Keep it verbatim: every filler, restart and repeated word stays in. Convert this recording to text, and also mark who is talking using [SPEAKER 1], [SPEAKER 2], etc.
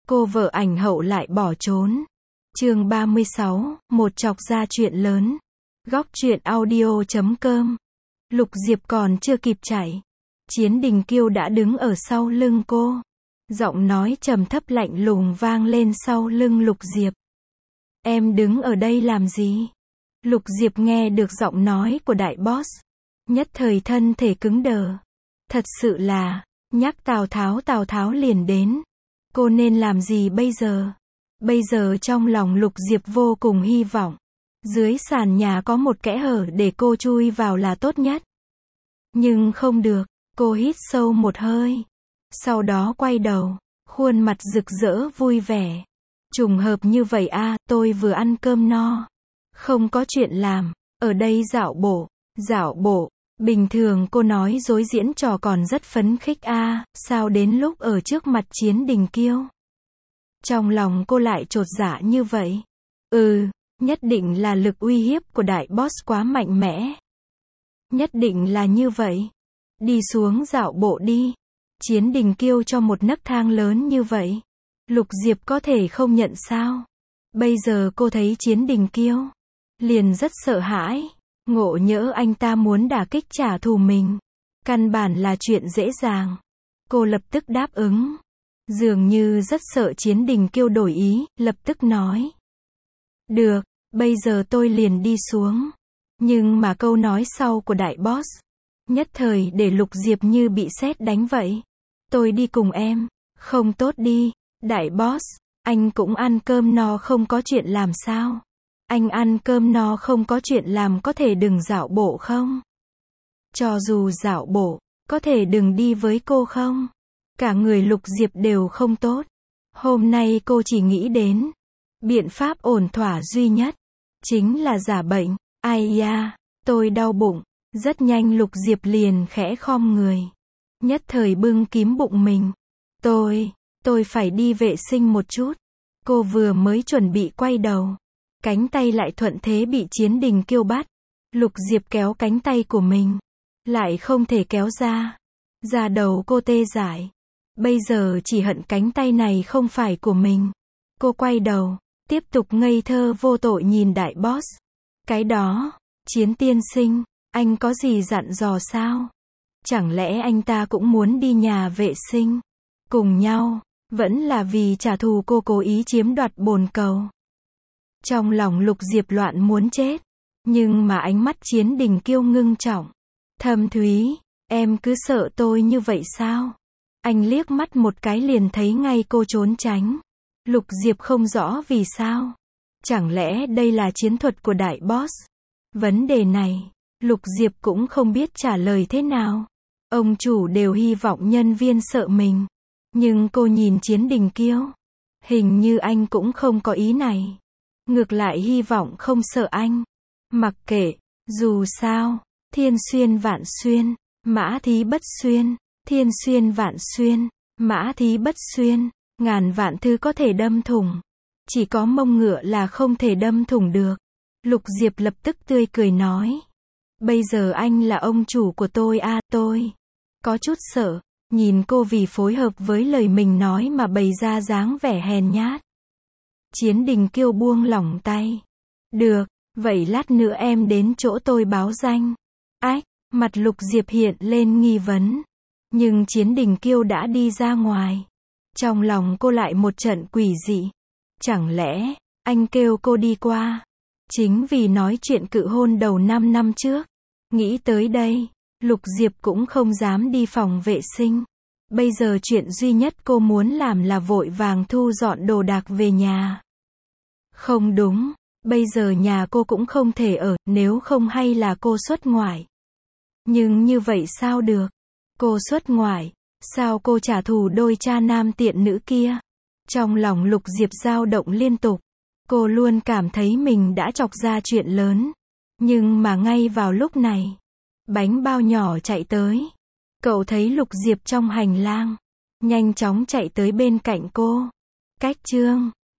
[SPEAKER 1] cô vợ ảnh hậu lại bỏ trốn. Chương ba mươi sáu, một chọc ra chuyện lớn. Góc truyện audio chấm com. Lục Diệp còn chưa kịp chạy, Chiến Đình Kiêu đã đứng ở sau lưng cô. Giọng nói trầm thấp lạnh lùng vang lên sau lưng Lục Diệp. Em đứng ở đây làm gì? Lục Diệp nghe được giọng nói của đại boss, nhất thời thân thể cứng đờ. Thật sự là, nhắc Tào Tháo Tào Tháo liền đến. Cô nên làm gì bây giờ? Bây giờ trong lòng Lục Diệp vô cùng hy vọng, dưới sàn nhà có một kẽ hở để cô chui vào là tốt nhất. Nhưng không được, cô hít sâu một hơi. Sau đó quay đầu, khuôn mặt rực rỡ vui vẻ. Trùng hợp như vậy à, tôi vừa ăn cơm no. Không có chuyện làm, ở đây dạo bộ, dạo bộ. Bình thường cô nói dối diễn trò còn rất phấn khích a, à, sao đến lúc ở trước mặt Chiến Đình Kiêu, trong lòng cô lại chột dạ như vậy? Ừ, nhất định là lực uy hiếp của đại boss quá mạnh mẽ. Nhất định là như vậy. Đi xuống dạo bộ đi. Chiến Đình Kiêu cho một nấc thang lớn như vậy, Lục Diệp có thể không nhận sao? Bây giờ cô thấy Chiến Đình Kiêu, liền rất sợ hãi. Ngộ nhỡ anh ta muốn đả kích trả thù mình, căn bản là chuyện dễ dàng. Cô lập tức đáp ứng. Dường như rất sợ Chiến Đình Kiêu đổi ý, lập tức nói. Được, bây giờ tôi liền đi xuống. Nhưng mà câu nói sau của đại boss, nhất thời để Lục Diệp như bị sét đánh vậy. Tôi đi cùng em. Không tốt đi. Đại boss, anh cũng ăn cơm no không có chuyện làm sao? Anh ăn cơm no không có chuyện làm có thể đừng dạo bộ không? Cho dù dạo bộ, có thể đừng đi với cô không? Cả người Lục Diệp đều không tốt. Hôm nay cô chỉ nghĩ đến biện pháp ổn thỏa duy nhất, chính là giả bệnh. Ai da, tôi đau bụng. Rất nhanh Lục Diệp liền khẽ khom người, nhất thời bưng kín bụng mình. Tôi, tôi phải đi vệ sinh một chút. Cô vừa mới chuẩn bị quay đầu, cánh tay lại thuận thế bị Chiến Đình Kiêu bắt. Lục Diệp kéo cánh tay của mình, lại không thể kéo ra. Da đầu cô tê dại. Bây giờ chỉ hận cánh tay này không phải của mình. Cô quay đầu, tiếp tục ngây thơ vô tội nhìn đại boss. Cái đó, Chiến tiên sinh, anh có gì dặn dò sao? Chẳng lẽ anh ta cũng muốn đi nhà vệ sinh cùng nhau, vẫn là vì trả thù cô cố ý chiếm đoạt bồn cầu? Trong lòng Lục Diệp loạn muốn chết, nhưng mà ánh mắt Chiến Đình Kiêu ngưng trọng. Thâm thúy, em cứ sợ tôi như vậy sao? Anh liếc mắt một cái liền thấy ngay cô trốn tránh. Lục Diệp không rõ vì sao. Chẳng lẽ đây là chiến thuật của đại boss? Vấn đề này, Lục Diệp cũng không biết trả lời thế nào. Ông chủ đều hy vọng nhân viên sợ mình. Nhưng cô nhìn Chiến Đình Kiêu, hình như anh cũng không có ý này. Ngược lại hy vọng không sợ anh. Mặc kệ, dù sao, thiên xuyên vạn xuyên, mã thí bất xuyên. Thiên xuyên vạn xuyên, mã thí bất xuyên. Ngàn vạn thứ có thể đâm thủng, chỉ có mông ngựa là không thể đâm thủng được. Lục Diệp lập tức tươi cười nói. Bây giờ anh là ông chủ của tôi à, tôi có chút sợ. Nhìn cô vì phối hợp với lời mình nói mà bày ra dáng vẻ hèn nhát. Chiến Đình Kiêu buông lỏng tay. Được, vậy lát nữa em đến chỗ tôi báo danh. Ách, mặt Lục Diệp hiện lên nghi vấn. Nhưng Chiến Đình Kiêu đã đi ra ngoài. Trong lòng cô lại một trận quỷ dị. Chẳng lẽ, anh kêu cô đi qua, chính vì nói chuyện cự hôn đầu năm năm trước? Nghĩ tới đây, Lục Diệp cũng không dám đi phòng vệ sinh. Bây giờ chuyện duy nhất cô muốn làm là vội vàng thu dọn đồ đạc về nhà. Không đúng, bây giờ nhà cô cũng không thể ở, nếu không hay là cô xuất ngoại. Nhưng như vậy sao được? Cô xuất ngoại, sao cô trả thù đôi cha nam tiện nữ kia? Trong lòng Lục Diệp dao động liên tục. Cô luôn cảm thấy mình đã chọc ra chuyện lớn. Nhưng mà ngay vào lúc này, bánh bao nhỏ chạy tới. Cậu thấy Lục Diệp trong hành lang, nhanh chóng chạy tới bên cạnh cô. Cách Trương,